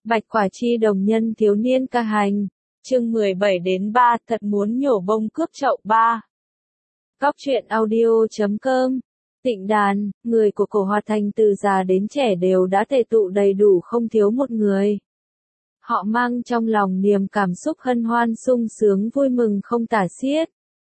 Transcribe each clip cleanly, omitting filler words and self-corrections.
Bạch Quả Chi đồng nhân thiếu niên ca hành. Chương 17-3 thật muốn nhổ bông cướp chậu 3. Góc truyện audio.com. Tịnh đàn, người của Cổ Hoạt Thành từ già đến trẻ đều đã tề tụ đầy đủ không thiếu một người. Họ mang trong lòng niềm cảm xúc hân hoan sung sướng vui mừng không tả xiết.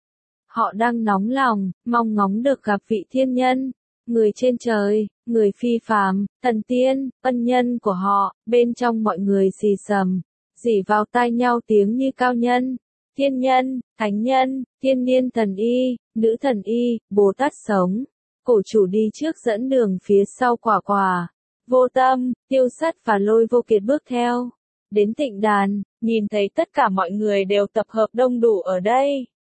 Họ đang nóng lòng, mong ngóng được gặp vị thiên nhân, người trên trời, người phi phàm, thần tiên, ân nhân của họ. Bên trong mọi người xì xầm, rỉ vào tai nhau tiếng như cao nhân, thiên nhân, thánh nhân, thiên niên thần y, nữ thần y, Bồ Tát sống. Cổ chủ đi trước dẫn đường phía sau Quả Quả, Vô Tâm, Tiêu Sắt và Lôi Vô Kiệt bước theo. Đến tịnh đàn, nhìn thấy tất cả mọi người đều tập hợp đông đủ ở đây.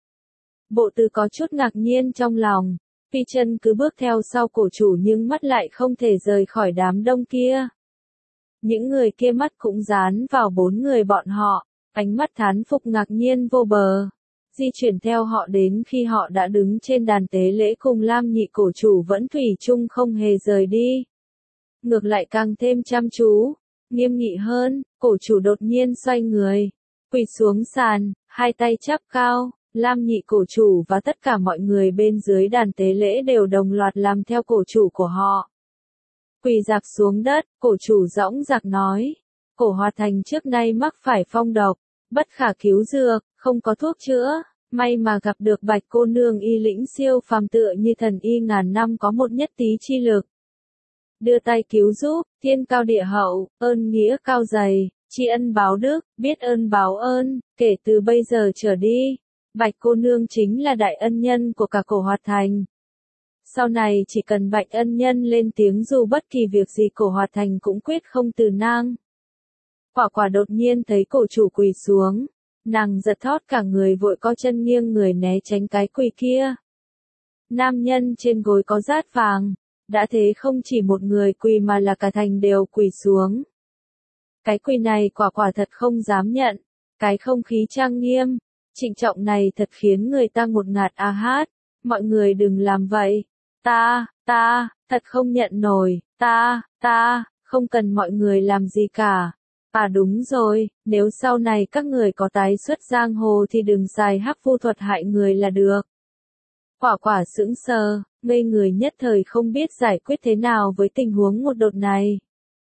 Bộ Tư có chút ngạc nhiên trong lòng, Phi Chân cứ bước theo sau cổ chủ nhưng mắt lại không thể rời khỏi đám đông kia. Những người kia mắt cũng dán vào bốn người bọn họ, ánh mắt thán phục ngạc nhiên vô bờ. Di chuyển theo họ đến khi họ đã đứng trên đàn tế lễ cùng Lam Nhị cổ chủ vẫn thủy chung không hề rời đi. Ngược lại càng thêm chăm chú, nghiêm nghị hơn, cổ chủ đột nhiên xoay người, quỳ xuống sàn, hai tay chắp cao. Lam Nhị cổ chủ và tất cả mọi người bên dưới đàn tế lễ đều đồng loạt làm theo cổ chủ của họ. Quỳ rạp xuống đất, cổ chủ dõng dạc nói, Cổ Hoạt Thành trước nay mắc phải phong độc, bất khả cứu dược, không có thuốc chữa, may mà gặp được Bạch cô nương y lĩnh siêu phàm tựa như thần y ngàn năm có một nhất tí chi lực. Đưa tay cứu giúp, thiên cao địa hậu, ơn nghĩa cao dày, tri ân báo đức, biết ơn báo ơn, kể từ bây giờ trở đi. Bạch cô nương chính là đại ân nhân của cả Cổ Hoạt Thành. Sau này chỉ cần Bạch ân nhân lên tiếng dù bất kỳ việc gì Cổ Hoạt Thành cũng quyết không từ nang. Quả Quả đột nhiên thấy cổ chủ quỳ xuống, nàng giật thót cả người vội co chân nghiêng người né tránh cái quỳ kia. Nam nhân trên gối có dát vàng, đã thế không chỉ một người quỳ mà là cả thành đều quỳ xuống. Cái quỳ này Quả Quả thật không dám nhận, cái không khí trang nghiêm, trịnh trọng này thật khiến người ta ngột ngạt hát, mọi người đừng làm vậy, ta, thật không nhận nổi, ta, không cần mọi người làm gì cả. À đúng rồi, nếu sau này các người có tái xuất giang hồ thì đừng xài hắc vu thuật hại người là được. Quả Quả sững sờ, ngây người nhất thời không biết giải quyết thế nào với tình huống ngột đột này.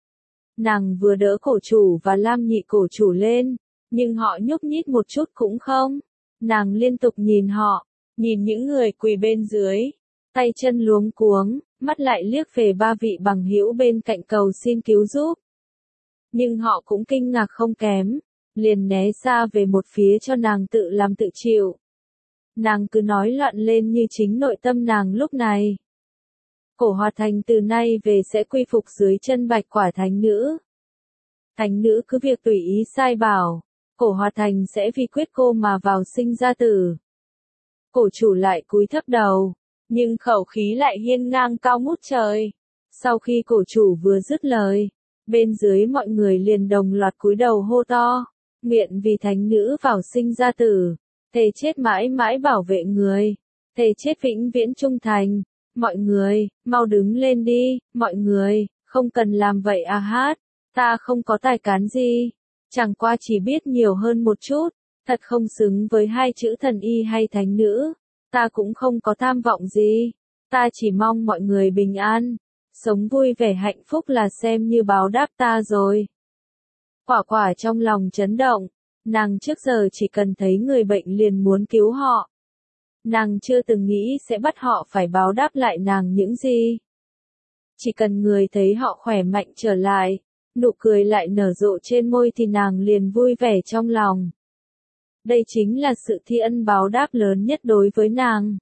Nàng vừa đỡ cổ chủ và Lam Nhị cổ chủ lên, nhưng họ nhúc nhích một chút cũng không. Nàng liên tục nhìn họ, nhìn những người quỳ bên dưới, tay chân luống cuống, mắt lại liếc về ba vị bằng hữu bên cạnh cầu xin cứu giúp. Nhưng họ cũng kinh ngạc không kém, liền né xa về một phía cho nàng tự làm tự chịu. Nàng cứ nói loạn lên như chính nội tâm nàng lúc này. Cổ Hoạt Thành từ nay về sẽ quy phục dưới chân Bạch Quả thánh nữ. Thánh nữ cứ việc tùy ý sai bảo, Cổ Hoạt Thành sẽ vì quyết cô mà vào sinh ra tử. Cổ chủ lại cúi thấp đầu, nhưng khẩu khí lại hiên ngang cao ngút trời. Sau khi cổ chủ vừa dứt lời, bên dưới mọi người liền đồng loạt cúi đầu hô to, nguyện vì thánh nữ vào sinh ra tử, thề chết mãi mãi bảo vệ người, thề chết vĩnh viễn trung thành. Mọi người, mau đứng lên đi, mọi người, không cần làm vậy hát, ta không có tài cán gì, chẳng qua chỉ biết nhiều hơn một chút, thật không xứng với hai chữ thần y hay thánh nữ, ta cũng không có tham vọng gì, ta chỉ mong mọi người bình an, sống vui vẻ hạnh phúc là xem như báo đáp ta rồi. Quả Quả trong lòng chấn động, nàng trước giờ chỉ cần thấy người bệnh liền muốn cứu họ. Nàng chưa từng nghĩ sẽ bắt họ phải báo đáp lại nàng những gì. Chỉ cần người thấy họ khỏe mạnh trở lại, nụ cười lại nở rộ trên môi thì nàng liền vui vẻ trong lòng. Đây chính là sự thi ân báo đáp lớn nhất đối với nàng.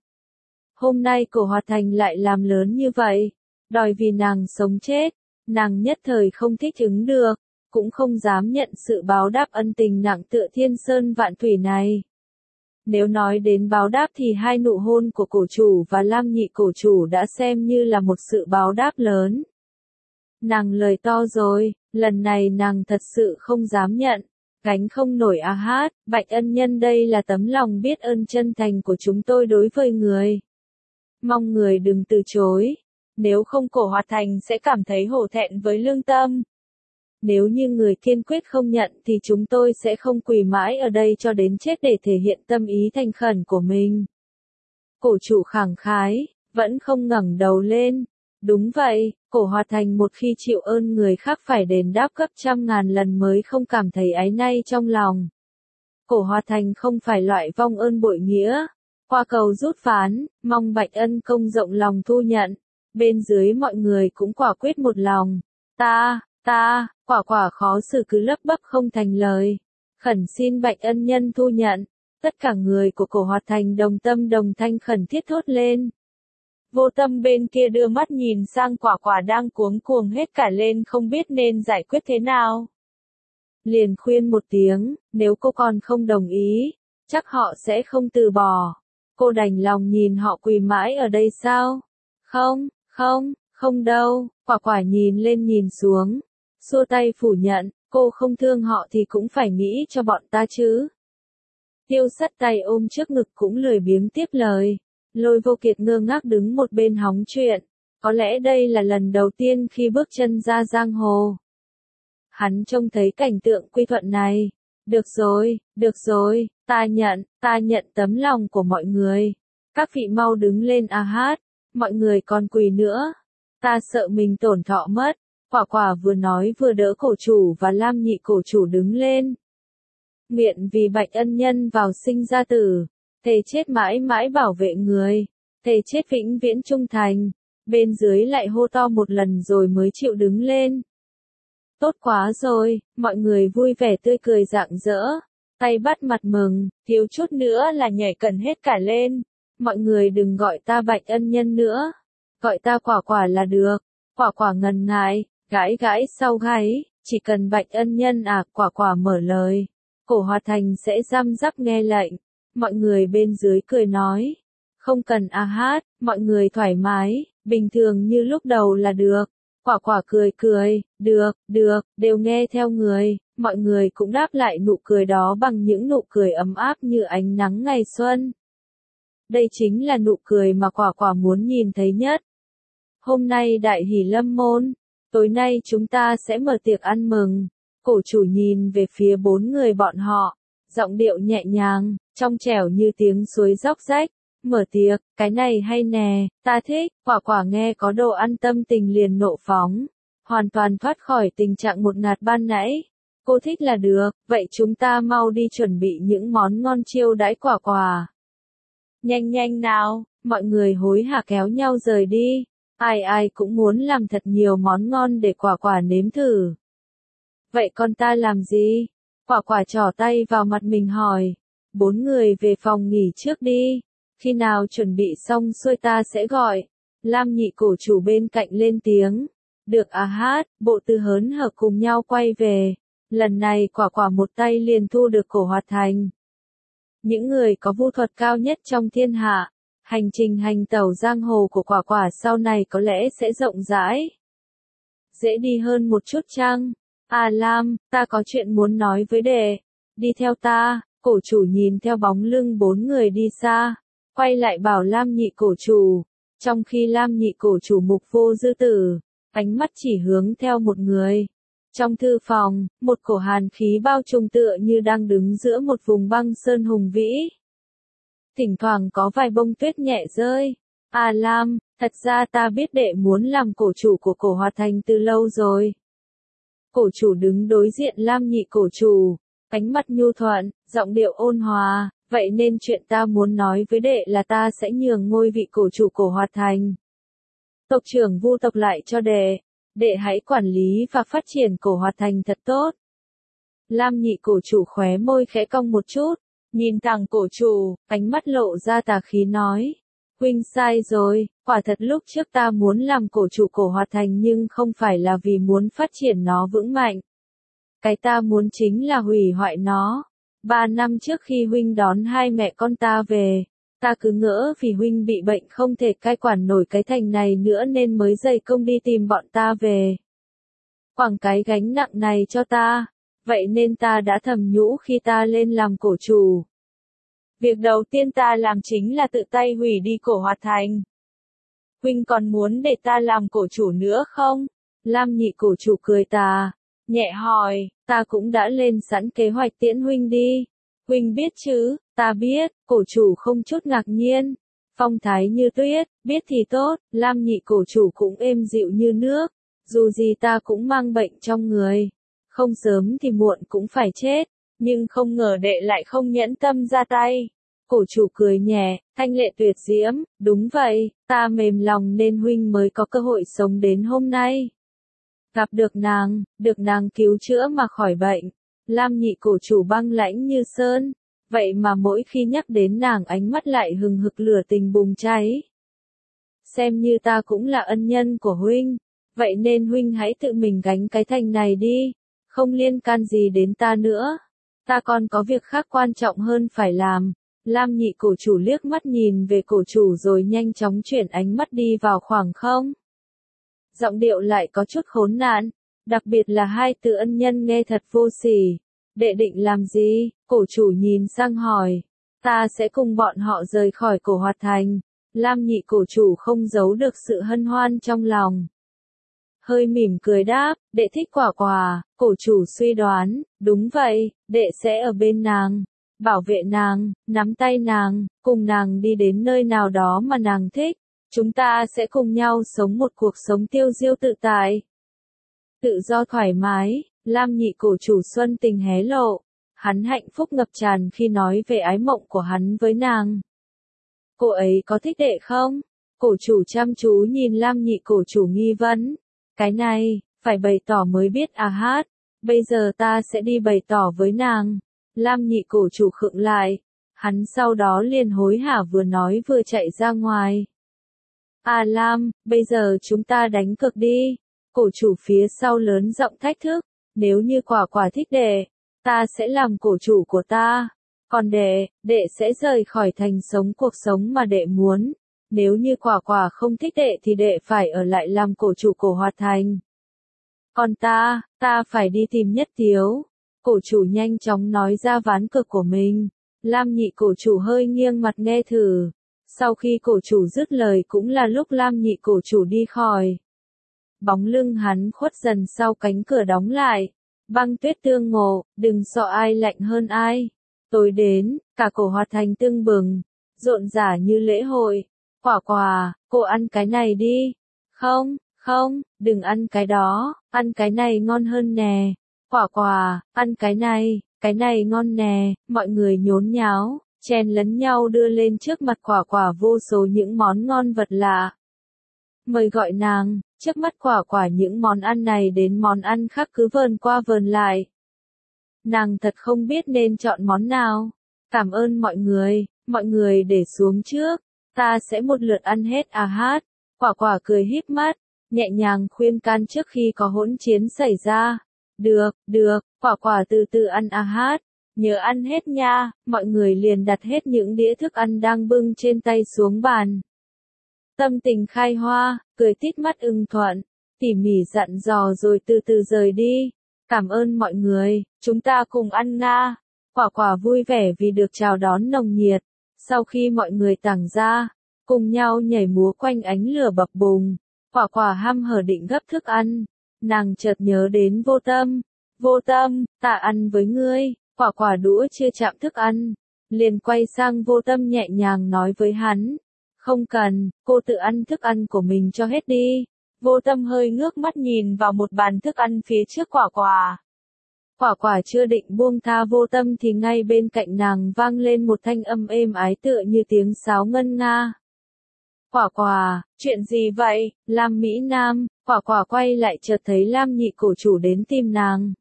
Hôm nay Cổ Hoạt Thành lại làm lớn như vậy, đòi vì nàng sống chết, nàng nhất thời không thích ứng được, cũng không dám nhận sự báo đáp ân tình nặng tựa thiên sơn vạn thủy này. Nếu nói đến báo đáp thì hai nụ hôn của cổ chủ và Lam Nhị cổ chủ đã xem như là một sự báo đáp lớn. Nàng lời to rồi, lần này nàng thật sự không dám nhận, gánh không nổi hát, Bạch ân nhân đây là tấm lòng biết ơn chân thành của chúng tôi đối với người. Mong người đừng từ chối, nếu không Cổ Hoạt Thành sẽ cảm thấy hổ thẹn với lương tâm. Nếu như người kiên quyết không nhận thì chúng tôi sẽ không quỳ mãi ở đây cho đến chết để thể hiện tâm ý thành khẩn của mình. Cổ chủ khẳng khái, vẫn không ngẩng đầu lên. Đúng vậy, Cổ Hoạt Thành một khi chịu ơn người khác phải đền đáp gấp trăm ngàn lần mới không cảm thấy áy náy trong lòng. Cổ Hoạt Thành không phải loại vong ơn bội nghĩa. Qua cầu rút ván, mong Bạch Ân Công rộng lòng thu nhận. Bên dưới mọi người cũng quả quyết một lòng. Quả khó xử cứ lấp bấp không thành lời. Khẩn xin Bạch Ân Nhân thu nhận. Tất cả người của Cổ Hoạt Thành đồng tâm đồng thanh khẩn thiết thốt lên. Vô Tâm bên kia đưa mắt nhìn sang Quả đang cuống cuồng hết cả lên không biết nên giải quyết thế nào. Liền khuyên một tiếng, nếu cô còn không đồng ý, chắc họ sẽ không từ bỏ. Cô đành lòng nhìn họ quỳ mãi ở đây sao? Không đâu, Quả nhìn lên nhìn xuống, xua tay phủ nhận, cô không thương họ thì cũng phải nghĩ cho bọn ta chứ. Tiêu Sắt tay ôm trước ngực cũng lười biếng tiếp lời. Lôi Vô Kiệt ngơ ngác đứng một bên hóng chuyện. Có lẽ đây là lần đầu tiên khi bước chân ra giang hồ. Hắn trông thấy cảnh tượng quy thuận này. Được rồi, ta nhận tấm lòng của mọi người. Các vị mau đứng lên hát, mọi người còn quỳ nữa. Ta sợ mình tổn thọ mất. Quả vừa nói vừa đỡ cổ chủ và Lam Nhị cổ chủ đứng lên. Nguyện vì Bạch Ân Nhân vào sinh ra tử, thề chết mãi mãi bảo vệ người, thề chết vĩnh viễn trung thành. Bên dưới lại hô to một lần rồi mới chịu đứng lên. Tốt quá rồi, mọi người vui vẻ tươi cười rạng rỡ, tay bắt mặt mừng, thiếu chút nữa là nhảy cẩn hết cả lên. Mọi người đừng gọi ta Bạch Ân Nhân nữa, gọi ta Quả là được. Quả ngần ngại, gãi sau gáy, chỉ cần Bạch Ân Nhân Quả mở lời. Cổ Hoạt Thành sẽ răm rắp nghe lệnh. Mọi người bên dưới cười nói. Không cần hát, mọi người thoải mái, bình thường như lúc đầu là được. Quả cười, được, đều nghe theo người. Mọi người cũng đáp lại nụ cười đó bằng những nụ cười ấm áp như ánh nắng ngày xuân. Đây chính là nụ cười mà Quả muốn nhìn thấy nhất. Hôm nay đại hỷ lâm môn, tối nay chúng ta sẽ mở tiệc ăn mừng. Cổ chủ nhìn về phía bốn người bọn họ, giọng điệu nhẹ nhàng, trong trẻo như tiếng suối róc rách. Mở tiệc, cái này hay nè, ta thích. Quả nghe có đồ ăn tâm tình liền nộ phóng, hoàn toàn thoát khỏi tình trạng một ngạt ban nãy. Cô thích là được, vậy chúng ta mau đi chuẩn bị những món ngon chiêu đãi Quả. Nhanh nào, mọi người hối hả kéo nhau rời đi. Ai cũng muốn làm thật nhiều món ngon để Quả nếm thử. Vậy con ta làm gì? Quả trỏ tay vào mặt mình hỏi. Bốn người về phòng nghỉ trước đi. Khi nào chuẩn bị xong xuôi ta sẽ gọi. Lam Nhị cổ chủ bên cạnh lên tiếng. Được hát, bộ tư hớn hở cùng nhau quay về. Lần này Quả một tay liền thu được Cổ Hoạt Thành. Những người có vu thuật cao nhất trong thiên hạ. Hành trình hành tẩu giang hồ của Quả sau này có lẽ sẽ rộng rãi. Dễ đi hơn một chút chăng? Lam, ta có chuyện muốn nói với đệ. Đi theo ta. Cổ chủ nhìn theo bóng lưng bốn người đi xa, quay lại bảo Lam Nhị cổ chủ. Trong khi Lam Nhị cổ chủ Mục Vô Dư Tử, ánh mắt chỉ hướng theo một người. Trong thư phòng, một cổ hàn khí bao trùm tựa như đang đứng giữa một vùng băng sơn hùng vĩ. Thỉnh thoảng có vài bông tuyết nhẹ rơi. Lam, thật ra ta biết đệ muốn làm cổ chủ của Cổ Hoạt Thành từ lâu rồi. Cổ chủ đứng đối diện Lam Nhị cổ chủ, ánh mắt nhu thuận, giọng điệu ôn hòa, vậy nên chuyện ta muốn nói với đệ là ta sẽ nhường ngôi vị cổ chủ Cổ Hoạt Thành. Tộc trưởng Vu tộc lại cho đệ hãy quản lý và phát triển Cổ Hoạt Thành thật tốt. Lam Nhị cổ chủ khóe môi khẽ cong một chút, nhìn thẳng cổ chủ, ánh mắt lộ ra tà khí nói. Huynh sai rồi, quả thật lúc trước ta muốn làm cổ chủ Cổ Hoạt Thành nhưng không phải là vì muốn phát triển nó vững mạnh. Cái ta muốn chính là hủy hoại nó. 3 năm trước khi huynh đón hai mẹ con ta về, ta cứ ngỡ vì huynh bị bệnh không thể cai quản nổi cái thành này nữa nên mới dày công đi tìm bọn ta về. Quẳng cái gánh nặng này cho ta, vậy nên ta đã thầm nhủ khi ta lên làm cổ chủ. Việc đầu tiên ta làm chính là tự tay hủy đi Cổ Hoạt Thành. Huynh còn muốn để ta làm cổ chủ nữa không? Lam Nhị cổ chủ cười tà, nhẹ hỏi, ta cũng đã lên sẵn kế hoạch tiễn huynh đi. Huynh biết chứ, ta biết, cổ chủ không chút ngạc nhiên. Phong thái như tuyết, biết thì tốt, Lam nhị cổ chủ cũng êm dịu như nước. Dù gì ta cũng mang bệnh trong người. Không sớm thì muộn cũng phải chết. Nhưng không ngờ đệ lại không nhẫn tâm ra tay. Cổ chủ cười nhẹ, thanh lệ tuyệt diễm, đúng vậy, ta mềm lòng nên huynh mới có cơ hội sống đến hôm nay. Gặp được nàng cứu chữa mà khỏi bệnh. Lam nhị cổ chủ băng lãnh như sơn, vậy mà mỗi khi nhắc đến nàng ánh mắt lại hừng hực lửa tình bùng cháy. Xem như ta cũng là ân nhân của huynh, vậy nên huynh hãy tự mình gánh cái thành này đi, không liên can gì đến ta nữa. Ta còn có việc khác quan trọng hơn phải làm. Lam nhị cổ chủ liếc mắt nhìn về cổ chủ rồi nhanh chóng chuyển ánh mắt đi vào khoảng không. Giọng điệu lại có chút khốn nạn, đặc biệt là hai từ ân nhân nghe thật vô sỉ. Đệ định làm gì? Cổ chủ nhìn sang hỏi. Ta sẽ cùng bọn họ rời khỏi cổ hoạt thành. Lam nhị cổ chủ không giấu được sự hân hoan trong lòng. Hơi mỉm cười đáp, đệ thích quả quả. Cổ chủ suy đoán, đúng vậy, đệ sẽ ở bên nàng, bảo vệ nàng, nắm tay nàng, cùng nàng đi đến nơi nào đó mà nàng thích. Chúng ta sẽ cùng nhau sống một cuộc sống tiêu diêu tự tại. Tự do thoải mái, Lam nhị cổ chủ xuân tình hé lộ. Hắn hạnh phúc ngập tràn khi nói về ái mộng của hắn với nàng. Cô ấy có thích đệ không? Cổ chủ chăm chú nhìn Lam nhị cổ chủ nghi vấn. Cái này, phải bày tỏ mới biết à hát. Bây giờ ta sẽ đi bày tỏ với nàng. Lam nhị cổ chủ khựng lại. Hắn sau đó liền hối hả vừa nói vừa chạy ra ngoài. À Lam, bây giờ chúng ta đánh cược đi. Cổ chủ phía sau lớn giọng thách thức. Nếu như quả quả thích đệ, ta sẽ làm cổ chủ của ta. Còn đệ sẽ rời khỏi thành sống cuộc sống mà đệ muốn. Nếu như quả quả không thích đệ thì đệ phải ở lại làm cổ chủ cổ hoạt thành. Còn ta phải đi tìm Nhất Tiếu. Cổ chủ nhanh chóng nói ra ván cược của mình. Lam nhị cổ chủ hơi nghiêng mặt nghe thử. Sau khi cổ chủ dứt lời cũng là lúc Lam nhị cổ chủ đi khỏi. Bóng lưng hắn khuất dần sau cánh cửa đóng lại. Băng tuyết tương ngộ, đừng sợ ai lạnh hơn ai. Tối đến, cả cổ hoạt thành tưng bừng, rộn rã như lễ hội. Quả quả, cô ăn cái này đi. Không, đừng ăn cái đó, ăn cái này ngon hơn nè. Quả quả, ăn cái này ngon nè. Mọi người nhốn nháo, chen lấn nhau đưa lên trước mặt quả quả vô số những món ngon vật lạ. Mời gọi nàng, trước mắt quả quả những món ăn này đến món ăn khác cứ vờn qua vờn lại. Nàng thật không biết nên chọn món nào. Cảm ơn mọi người để xuống trước. Ta sẽ một lượt ăn hết à hát. Quả quả cười híp mắt, nhẹ nhàng khuyên can trước khi có hỗn chiến xảy ra. Được, quả quả từ từ ăn à hát. Nhớ ăn hết nha. Mọi người liền đặt hết những đĩa thức ăn đang bưng trên tay xuống bàn. Tâm tình khai hoa, cười tít mắt ưng thuận, tỉ mỉ dặn dò rồi từ từ rời đi. Cảm ơn mọi người, chúng ta cùng ăn nga. Quả quả vui vẻ vì được chào đón nồng nhiệt. Sau khi mọi người tản ra, cùng nhau nhảy múa quanh ánh lửa bập bùng. Quả quả hăm hở định gấp thức ăn. Nàng chợt nhớ đến Vô Tâm. Vô Tâm, ta ăn với ngươi. Quả quả đũa chưa chạm thức ăn. Liền quay sang Vô Tâm nhẹ nhàng nói với hắn. Không cần, cô tự ăn thức ăn của mình cho hết đi. Vô Tâm hơi ngước mắt nhìn vào một bàn thức ăn phía trước quả quả. Quả quả chưa định buông tha Vô Tâm thì ngay bên cạnh nàng vang lên một thanh âm êm ái tựa như tiếng sáo ngân nga. Quả quả, chuyện gì vậy? Lam Mỹ Nam, quả quả quay lại chợt thấy Lam nhị cổ chủ đến tìm nàng.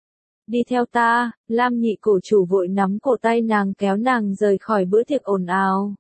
Đi theo ta, Lam nhị cổ chủ vội nắm cổ tay nàng kéo nàng rời khỏi bữa tiệc ồn ào.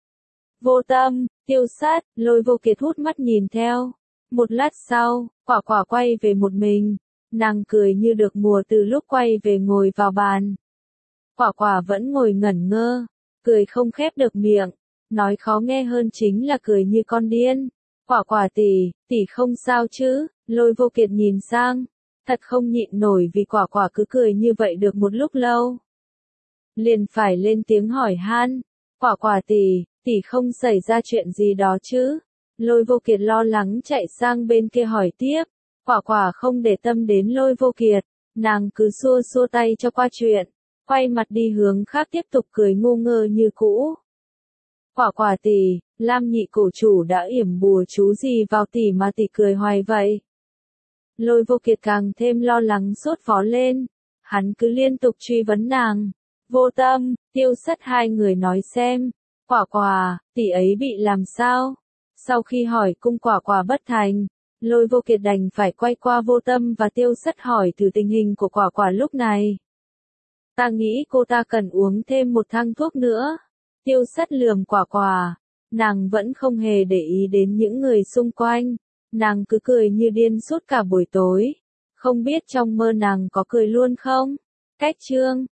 Vô Tâm, Tiêu Sát, Lôi Vô Kiệt hút mắt nhìn theo. Một lát sau, quả quả quay về một mình. Nàng cười như được mùa từ lúc quay về ngồi vào bàn. Quả quả vẫn ngồi ngẩn ngơ, cười không khép được miệng. Nói khó nghe hơn chính là cười như con điên. Quả quả tỷ không sao chứ? Lôi Vô Kiệt nhìn sang, thật không nhịn nổi vì quả quả cứ cười như vậy được một lúc lâu. Liền phải lên tiếng hỏi han. Quả quả tỷ không xảy ra chuyện gì đó chứ? Lôi Vô Kiệt lo lắng chạy sang bên kia hỏi tiếp. Quả quả không để tâm đến Lôi Vô Kiệt, nàng cứ xua xua tay cho qua chuyện, quay mặt đi hướng khác tiếp tục cười ngu ngơ như cũ. Quả quả tỷ, Lam nhị cổ chủ đã yểm bùa chú gì vào tỷ mà tỷ cười hoài vậy? Lôi Vô Kiệt càng thêm lo lắng sốt vó lên, hắn cứ liên tục truy vấn nàng. Vô Tâm, Tiêu Sắt hai người nói xem, quả quả, tỷ ấy bị làm sao? Sau khi hỏi cung quả quả bất thành, Lôi Vô Kiệt đành phải quay qua Vô Tâm và Tiêu Sắt hỏi thử tình hình của quả quả lúc này. Ta nghĩ cô ta cần uống thêm một thang thuốc nữa. Tiêu Sắt lườm quả quả, nàng vẫn không hề để ý đến những người xung quanh, nàng cứ cười như điên suốt cả buổi tối, không biết trong mơ nàng có cười luôn không? Cách chương